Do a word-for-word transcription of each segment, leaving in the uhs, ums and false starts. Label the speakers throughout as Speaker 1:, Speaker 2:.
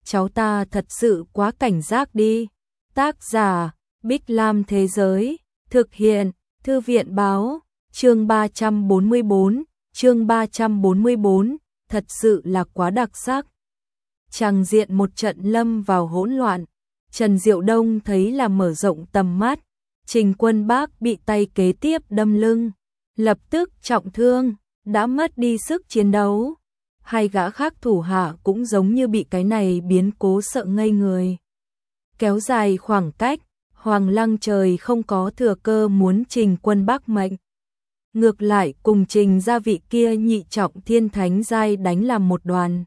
Speaker 1: cháu ta thật sự quá cảnh giác đi. Tác giả, Bích Lam Thế Giới, thực hiện, Thư viện Báo, chương ba trăm bốn mươi bốn, chương ba trăm bốn mươi bốn, thật sự là quá đặc sắc. Tràng diện một trận lâm vào hỗn loạn, Trần Diệu Đông thấy là mở rộng tầm mắt, Trình Quân Bác bị tay kế tiếp đâm lưng, lập tức trọng thương, đã mất đi sức chiến đấu. Hai gã khác thủ hạ cũng giống như bị cái này biến cố sợ ngây người. Kéo dài khoảng cách, Hoàng Lăng Trời không có thừa cơ muốn Trình Quân Bác mệnh. Ngược lại cùng Trình gia vị kia nhị trọng thiên thánh giai đánh làm một đoàn.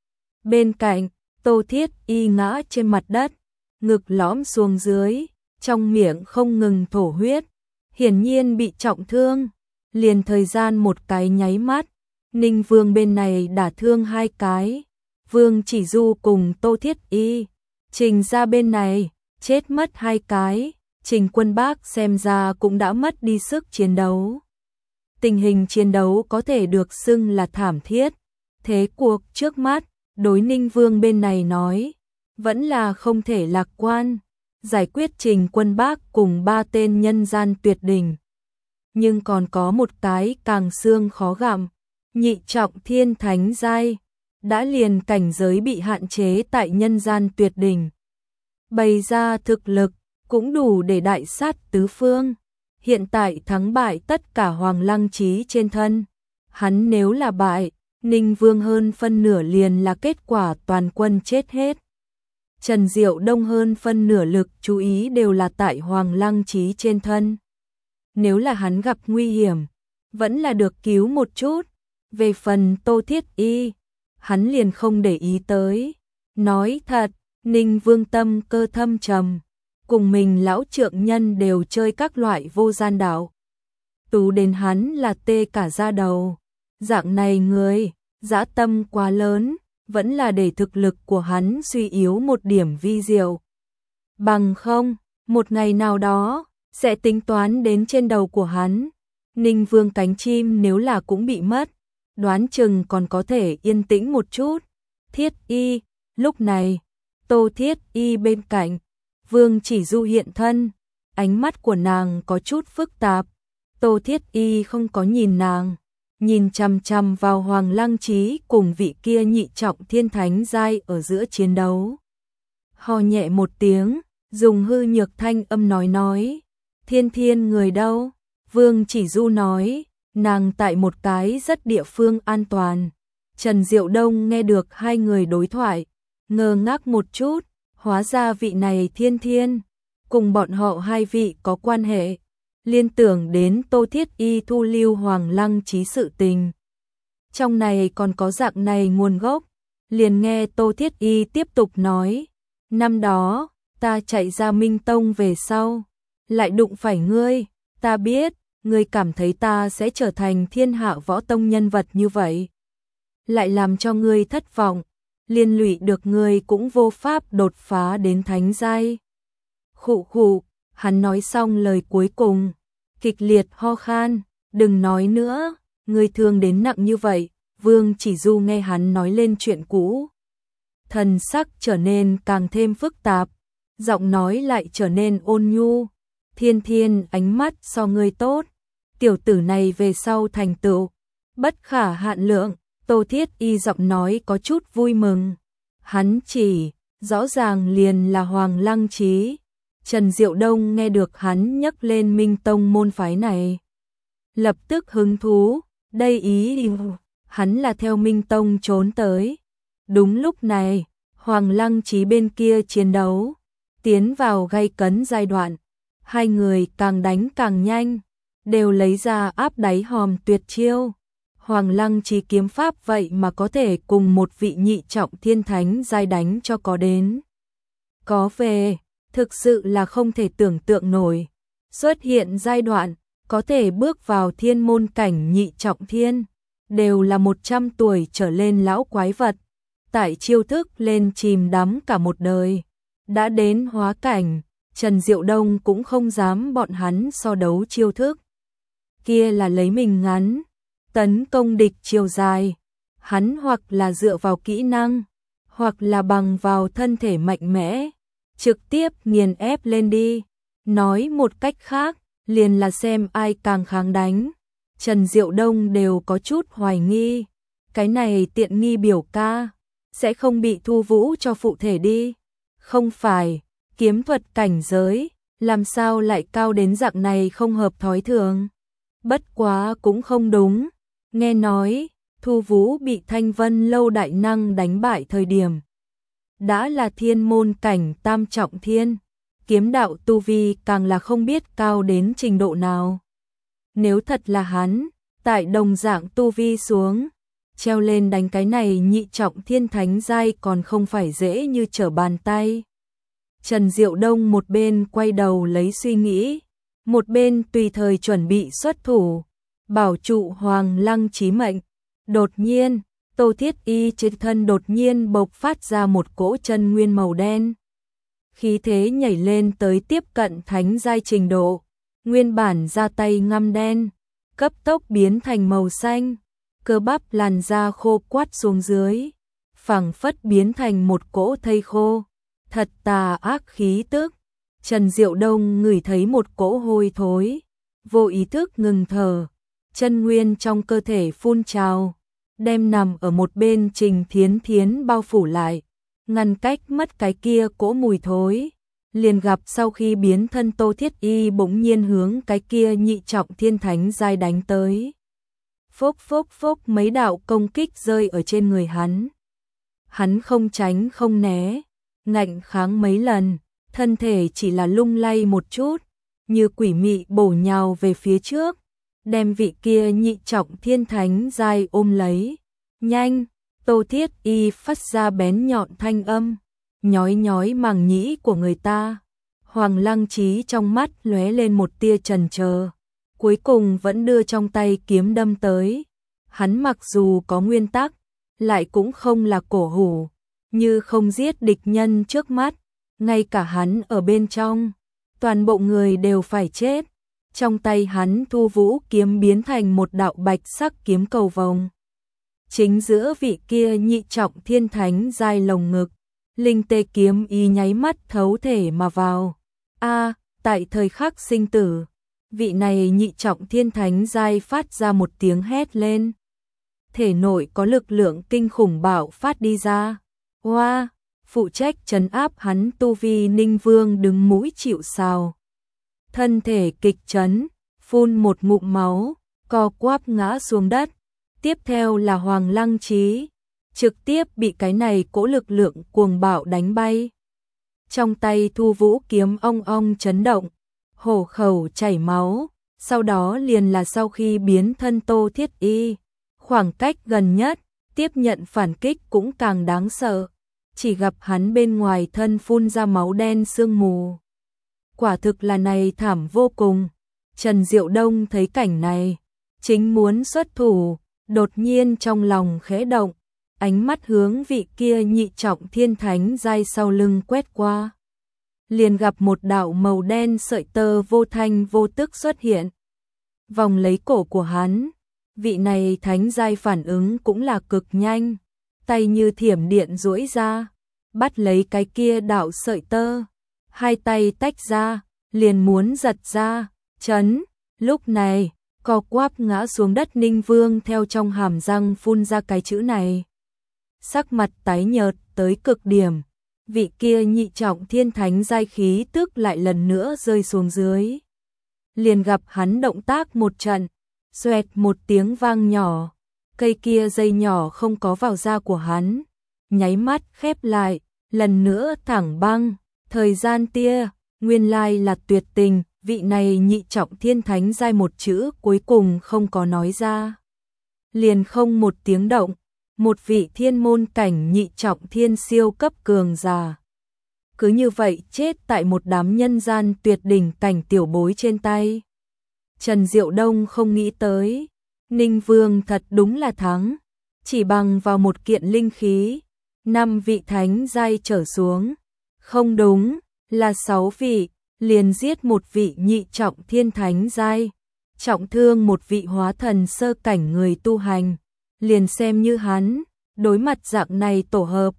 Speaker 1: Bên cạnh, Tô Thiết Y ngã trên mặt đất, ngực lõm xuống dưới, trong miệng không ngừng thổ huyết, hiển nhiên bị trọng thương. Liền thời gian một cái nháy mắt, Ninh Vương bên này đả thương hai cái, Vương Chỉ Du cùng Tô Thiết Y. Trình gia bên này, chết mất hai cái, Trình Quân Bác xem ra cũng đã mất đi sức chiến đấu. Tình hình chiến đấu có thể được xưng là thảm thiết, thế cuộc trước mắt, đối Ninh Vương bên này nói, vẫn là không thể lạc quan, giải quyết Trình Quân Bác cùng ba tên nhân gian tuyệt đỉnh. Nhưng còn có một cái càng xương khó gặm, nhị trọng thiên thánh giai, đã liền cảnh giới bị hạn chế tại nhân gian tuyệt đỉnh. Bày ra thực lực, cũng đủ để đại sát tứ phương. Hiện tại thắng bại tất cả Hoàng Lăng Chí trên thân. Hắn nếu là bại, Ninh Vương hơn phân nửa liền là kết quả toàn quân chết hết. Trần Diệu Đông hơn phân nửa lực chú ý đều là tại Hoàng Lăng Chí trên thân. Nếu là hắn gặp nguy hiểm, vẫn là được cứu một chút. Về phần Tô Thiết Y, hắn liền không để ý tới. Nói thật, Ninh Vương tâm cơ thâm trầm, cùng mình lão trượng nhân đều chơi các loại vô gian đạo. Tú đến hắn là tê cả da đầu. Dạng này người, dã tâm quá lớn, vẫn là để thực lực của hắn suy yếu một điểm vi diệu. Bằng không, một ngày nào đó, sẽ tính toán đến trên đầu của hắn. Ninh Vương cánh chim nếu là cũng bị mất, đoán chừng còn có thể yên tĩnh một chút. Thiết Y, lúc này, Tô Thiết Y bên cạnh, Vương Chỉ Du hiện thân, ánh mắt của nàng có chút phức tạp. Tô Thiết Y không có nhìn nàng, nhìn chằm chằm vào Hoàng Lăng Chí cùng vị kia nhị trọng thiên thánh giai ở giữa chiến đấu. Ho nhẹ một tiếng, dùng hư nhược thanh âm nói nói, Thiên Thiên người đâu? Vương Chỉ Du nói, nàng tại một cái rất địa phương an toàn. Trần Diệu Đông nghe được hai người đối thoại, ngơ ngác một chút, hóa ra vị này Thiên Thiên, cùng bọn họ hai vị có quan hệ, liên tưởng đến Tô Thiết Y thu lưu Hoàng Lăng Chí sự tình. Trong này còn có dạng này nguồn gốc, liền nghe Tô Thiết Y tiếp tục nói, năm đó, ta chạy ra Minh Tông về sau, lại đụng phải ngươi, ta biết, ngươi cảm thấy ta sẽ trở thành thiên hạ võ tông nhân vật như vậy. Lại làm cho ngươi thất vọng, liên lụy được ngươi cũng vô pháp đột phá đến thánh giai. Khụ khụ, hắn nói xong lời cuối cùng, kịch liệt ho khan, đừng nói nữa, ngươi thương đến nặng như vậy. Vương Chỉ Du nghe hắn nói lên chuyện cũ, thần sắc trở nên càng thêm phức tạp, giọng nói lại trở nên ôn nhu. Thiên Thiên ánh mắt so ngươi tốt, tiểu tử này về sau thành tựu bất khả hạn lượng. Tô Thiết Y giọng nói có chút vui mừng, hắn chỉ, rõ ràng liền là Hoàng Lăng Chí. Trần Diệu Đông nghe được hắn nhắc lên Minh Tông môn phái này, lập tức hứng thú, đây ý hắn là theo Minh Tông trốn tới. Đúng lúc này, Hoàng Lăng Chí bên kia chiến đấu, tiến vào gay cấn giai đoạn, hai người càng đánh càng nhanh, đều lấy ra áp đáy hòm tuyệt chiêu. Hoàng Lăng Chí kiếm pháp vậy mà có thể cùng một vị nhị trọng thiên thánh giai đánh cho có đến có về, thực sự là không thể tưởng tượng nổi. Xuất hiện giai đoạn, có thể bước vào thiên môn cảnh nhị trọng thiên, đều là một trăm tuổi trở lên lão quái vật, tại chiêu thức lên chìm đắm cả một đời. Đã đến hóa cảnh, Trần Diệu Đông cũng không dám bọn hắn so đấu chiêu thức. Kia là lấy mình ngắn, tấn công địch chiều dài, hắn hoặc là dựa vào kỹ năng, hoặc là bằng vào thân thể mạnh mẽ, trực tiếp nghiền ép lên đi. Nói một cách khác, liền là xem ai càng kháng đánh. Trần Diệu Đông đều có chút hoài nghi, cái này tiện nghi biểu ca, sẽ không bị Thu Vũ cho phụ thể đi. Không phải, kiếm thuật cảnh giới, làm sao lại cao đến dạng này không hợp thói thường. Bất quá cũng không đúng, nghe nói, Thu Vũ bị Thanh Vân Lâu đại năng đánh bại thời điểm. Đã là thiên môn cảnh tam trọng thiên, kiếm đạo tu vi càng là không biết cao đến trình độ nào. Nếu thật là hắn, tại đồng dạng tu vi xuống, treo lên đánh cái này nhị trọng thiên thánh giai còn không phải dễ như trở bàn tay. Trần Diệu Đông một bên quay đầu lấy suy nghĩ, một bên tùy thời chuẩn bị xuất thủ, bảo trụ Hoàng Lăng chí mệnh. Đột nhiên, Tô Thiết Y trên thân đột nhiên bộc phát ra một cỗ chân nguyên màu đen. Khí thế nhảy lên tới tiếp cận thánh giai trình độ, nguyên bản da tay ngăm đen, cấp tốc biến thành màu xanh, cơ bắp làn da khô quắt xuống dưới, phảng phất biến thành một cỗ thây khô, thật tà ác khí tức. Trần Diệu Đông ngửi thấy một cỗ hôi thối, vô ý thức ngừng thở, chân nguyên trong cơ thể phun trào, đem nằm ở một bên Trình Thiến Thiến bao phủ lại, ngăn cách mất cái kia cỗ mùi thối. Liền gặp sau khi biến thân Tô Thiết Y bỗng nhiên hướng cái kia nhị trọng thiên thánh giai đánh tới. Phốc phốc phốc mấy đạo công kích rơi ở trên người hắn. Hắn không tránh không né, ngạnh kháng mấy lần, thân thể chỉ là lung lay một chút, như quỷ mị bổ nhào về phía trước, đem vị kia nhị trọng thiên thánh giai ôm lấy. Nhanh, Tô Thiết Y phát ra bén nhọn thanh âm, nhói nhói màng nhĩ của người ta. Hoàng Lăng Chí trong mắt lóe lên một tia chần chờ, cuối cùng vẫn đưa trong tay kiếm đâm tới. Hắn mặc dù có nguyên tắc, lại cũng không là cổ hủ, như không giết địch nhân trước mắt, ngay cả hắn ở bên trong, toàn bộ người đều phải chết. Trong tay hắn Thu Vũ kiếm biến thành một đạo bạch sắc kiếm cầu vồng. Chính giữa vị kia nhị trọng thiên thánh giai lồng ngực, linh tê kiếm ý nháy mắt thấu thể mà vào. A, tại thời khắc sinh tử, vị này nhị trọng thiên thánh giai phát ra một tiếng hét lên. Thể nội có lực lượng kinh khủng bạo phát đi ra. Hoa, wow, phụ trách trấn áp hắn tu vi Ninh Vương đứng mũi chịu sào. Thân thể kịch chấn, phun một ngụm máu, co quắp ngã xuống đất. Tiếp theo là Hoàng Lăng Chí, trực tiếp bị cái này cỗ lực lượng cuồng bạo đánh bay. Trong tay Thu Vũ kiếm ong ong chấn động, hổ khẩu chảy máu, sau đó liền là sau khi biến thân Tô Thiết Y, khoảng cách gần nhất, tiếp nhận phản kích cũng càng đáng sợ, chỉ gặp hắn bên ngoài thân phun ra máu đen sương mù. Quả thực là này thảm vô cùng. Trần Diệu Đông thấy cảnh này, chính muốn xuất thủ, đột nhiên trong lòng khẽ động, ánh mắt hướng vị kia nhị trọng thiên thánh giai sau lưng quét qua. Liền gặp một đạo màu đen sợi tơ vô thanh vô tức xuất hiện, vòng lấy cổ của hắn. Vị này thánh giai phản ứng cũng là cực nhanh, tay như thiểm điện duỗi ra, bắt lấy cái kia đạo sợi tơ, hai tay tách ra, liền muốn giật ra, chấn. Lúc này, co quắp ngã xuống đất Ninh Vương theo trong hàm răng phun ra cái chữ này. Sắc mặt tái nhợt tới cực điểm, vị kia nhị trọng thiên thánh giai khí tức lại lần nữa rơi xuống dưới. Liền gặp hắn động tác một trận, xoẹt một tiếng vang nhỏ, cây kia dây nhỏ không có vào da của hắn, nháy mắt khép lại, lần nữa thẳng băng. Thời gian tia, nguyên lai là tuyệt tình, vị này nhị trọng thiên thánh giai một chữ cuối cùng không có nói ra. Liền không một tiếng động, một vị thiên môn cảnh nhị trọng thiên siêu cấp cường giả. Cứ như vậy chết tại một đám nhân gian tuyệt đỉnh cảnh tiểu bối trên tay. Trần Diệu Đông không nghĩ tới, Ninh Vương thật đúng là thắng, chỉ bằng vào một kiện linh khí, năm vị thánh giai trở xuống. Không đúng, là sáu vị, liền giết một vị nhị trọng thiên thánh giai, trọng thương một vị hóa thần sơ cảnh người tu hành, liền xem như hắn, đối mặt dạng này tổ hợp,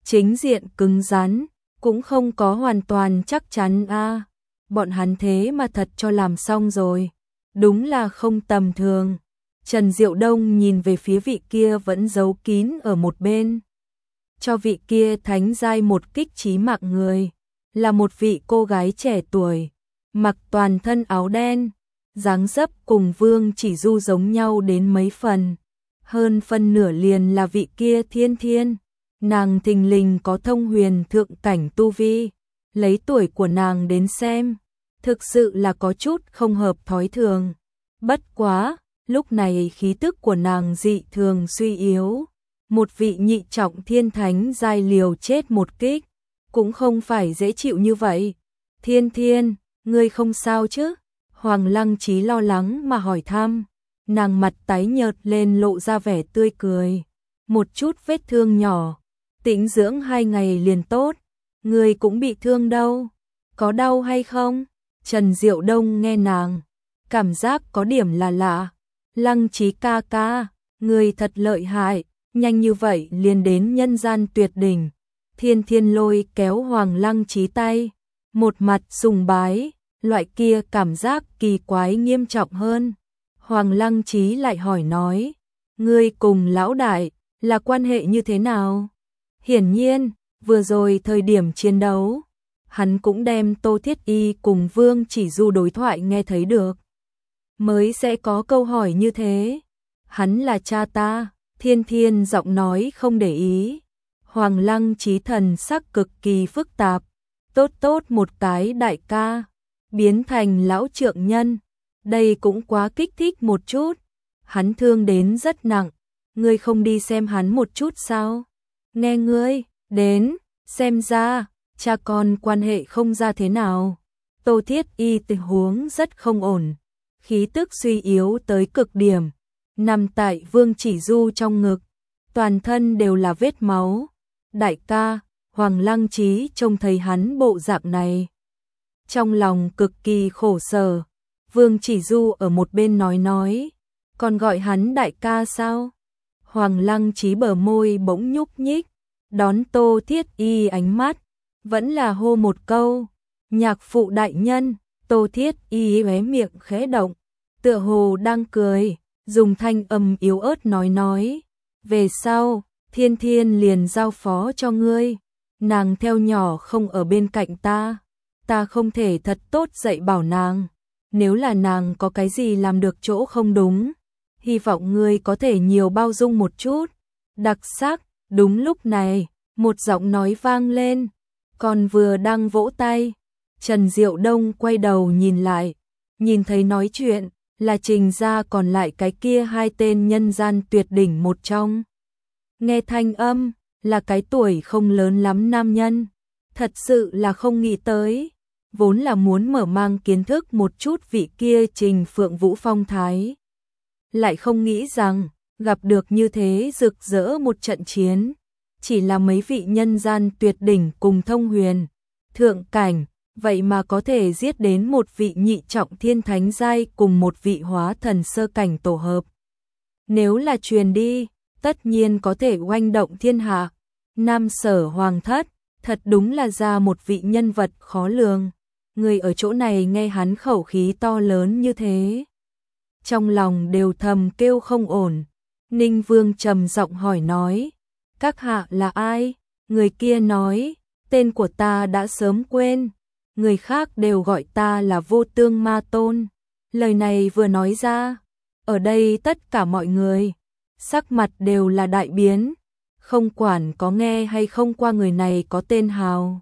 Speaker 1: chính diện cứng rắn, cũng không có hoàn toàn chắc chắn a. À, bọn hắn thế mà thật cho làm xong rồi, đúng là không tầm thường. Trần Diệu Đông nhìn về phía vị kia vẫn giấu kín ở một bên. Cho vị kia thánh giai một kích chí mạng người, là một vị cô gái trẻ tuổi, mặc toàn thân áo đen, dáng dấp cùng Vương Chỉ Du giống nhau đến mấy phần. Hơn phân nửa liền là vị kia Thiên Thiên, nàng thình lình có thông huyền thượng cảnh tu vi, lấy tuổi của nàng đến xem, thực sự là có chút không hợp thói thường. Bất quá, lúc này khí tức của nàng dị thường suy yếu, một vị nhị trọng thiên thánh giai liều chết một kích, cũng không phải dễ chịu như vậy. Thiên Thiên, ngươi không sao chứ? Hoàng Lăng Chí lo lắng mà hỏi thăm, nàng mặt tái nhợt lên lộ ra vẻ tươi cười. Một chút vết thương nhỏ, tĩnh dưỡng hai ngày liền tốt, ngươi cũng bị thương đâu, có đau hay không? Trần Diệu Đông nghe nàng, cảm giác có điểm là lạ. Lăng Chí ca ca, ngươi thật lợi hại, nhanh như vậy liền đến nhân gian tuyệt đỉnh. Thiên Thiên lôi kéo Hoàng Lăng Chí tay, một mặt sùng bái, loại kia cảm giác kỳ quái nghiêm trọng hơn. Hoàng Lăng Chí lại hỏi nói, ngươi cùng lão đại là quan hệ như thế nào? Hiển nhiên, vừa rồi thời điểm chiến đấu, hắn cũng đem Tô Thiết Y cùng Vương Chỉ Du đối thoại nghe thấy được, mới sẽ có câu hỏi như thế. Hắn là cha ta. Thiên Thiên giọng nói không để ý. Hoàng Lăng Chí thần sắc cực kỳ phức tạp, tốt tốt một cái đại ca, biến thành lão trượng nhân, đây cũng quá kích thích một chút. Hắn thương đến rất nặng, ngươi không đi xem hắn một chút sao? Nghe ngươi, đến, xem ra, cha con quan hệ không ra thế nào. Tô Thiết Y tình huống rất không ổn, khí tức suy yếu tới cực điểm, nằm tại Vương Chỉ Du trong ngực, toàn thân đều là vết máu. Đại ca, Hoàng Lăng Chí trông thấy hắn bộ dạng này, trong lòng cực kỳ khổ sở. Vương Chỉ Du ở một bên nói nói, còn gọi hắn đại ca sao? Hoàng Lăng Chí bờ môi bỗng nhúc nhích, đón Tô Thiết Y ánh mắt, vẫn là hô một câu, nhạc phụ đại nhân. Tô Thiết Y hé miệng khẽ động, tựa hồ đang cười, dùng thanh âm yếu ớt nói nói, về sau, Thiên Thiên liền giao phó cho ngươi, nàng theo nhỏ không ở bên cạnh ta, ta không thể thật tốt dạy bảo nàng, nếu là nàng có cái gì làm được chỗ không đúng, hy vọng ngươi có thể nhiều bao dung một chút. Đặc sắc. Đúng lúc này, một giọng nói vang lên, còn vừa đang vỗ tay, Trần Diệu Đông quay đầu nhìn lại, nhìn thấy nói chuyện là Trình gia còn lại cái kia hai tên nhân gian tuyệt đỉnh một trong. Nghe thanh âm, là cái tuổi không lớn lắm nam nhân, thật sự là không nghĩ tới, vốn là muốn mở mang kiến thức một chút vị kia Trình Phượng Vũ phong thái. Lại không nghĩ rằng, gặp được như thế rực rỡ một trận chiến, chỉ là mấy vị nhân gian tuyệt đỉnh cùng thông huyền, thượng cảnh, vậy mà có thể giết đến một vị nhị trọng thiên thánh giai cùng một vị hóa thần sơ cảnh tổ hợp. Nếu là truyền đi, tất nhiên có thể oanh động thiên hạ. Nam Sở Hoàng thất, thật đúng là ra một vị nhân vật khó lường. Người ở chỗ này nghe hắn khẩu khí to lớn như thế, trong lòng đều thầm kêu không ổn. Ninh Vương trầm giọng hỏi nói, các hạ là ai? Người kia nói, tên của ta đã sớm quên, người khác đều gọi ta là Vô Tương Ma Tôn. Lời này vừa nói ra, ở đây tất cả mọi người, sắc mặt đều là đại biến, không quản có nghe hay không qua người này có tên hào.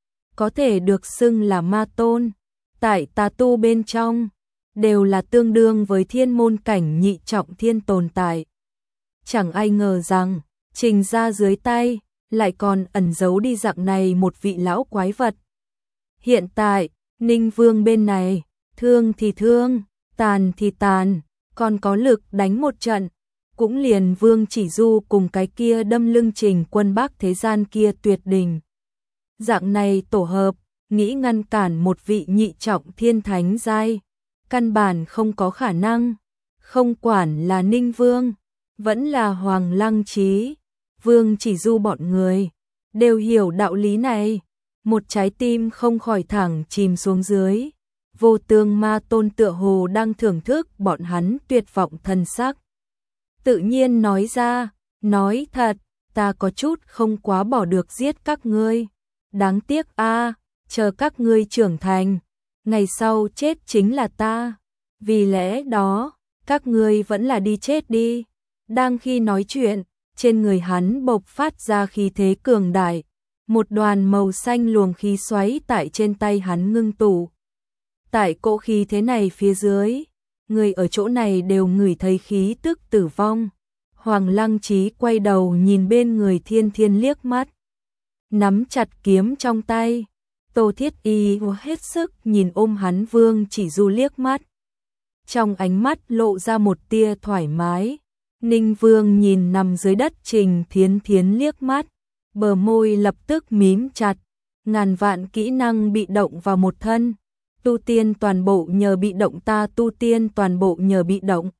Speaker 1: Có thể được xưng là Ma Tôn, tại tà tu bên trong, đều là tương đương với thiên môn cảnh nhị trọng thiên tồn tại. Chẳng ai ngờ rằng, Trình ra dưới tay, lại còn ẩn giấu đi dạng này một vị lão quái vật. Hiện tại, Ninh Vương bên này, thương thì thương, tàn thì tàn, còn có lực đánh một trận, cũng liền Vương Chỉ Du cùng cái kia đâm lưng Trình quân Bắc thế gian kia tuyệt đỉnh. Dạng này tổ hợp, nghĩ ngăn cản một vị nhị trọng thiên thánh giai, căn bản không có khả năng. Không quản là Ninh Vương, vẫn là Hoàng Lăng Chí, Vương Chỉ Du bọn người, đều hiểu đạo lý này. Một trái tim không khỏi thẳng chìm xuống dưới. Vô Tương Ma Tôn tựa hồ đang thưởng thức bọn hắn tuyệt vọng thần sắc. Tự nhiên nói ra, nói thật, ta có chút không quá bỏ được giết các ngươi. Đáng tiếc a, chờ các ngươi trưởng thành, ngày sau chết chính là ta. Vì lẽ đó, các ngươi vẫn là đi chết đi. Đang khi nói chuyện, trên người hắn bộc phát ra khí thế cường đại. Một đoàn màu xanh luồng khí xoáy tại trên tay hắn ngưng tụ. Tại cỗ khí thế này phía dưới, người ở chỗ này đều ngửi thấy khí tức tử vong. Hoàng Lăng Trí quay đầu nhìn bên người Thiên Thiên liếc mắt, nắm chặt kiếm trong tay. Tô Thiết Y hết sức nhìn ôm hắn Vương Chỉ Du liếc mắt. Trong ánh mắt lộ ra một tia thoải mái. Ninh Vương nhìn nằm dưới đất Trình Thiến Thiến liếc mắt, bờ môi lập tức mím chặt. Ngàn vạn kỹ năng bị động vào một thân, tu tiên toàn bộ nhờ bị động, ta tu tiên toàn bộ nhờ bị động.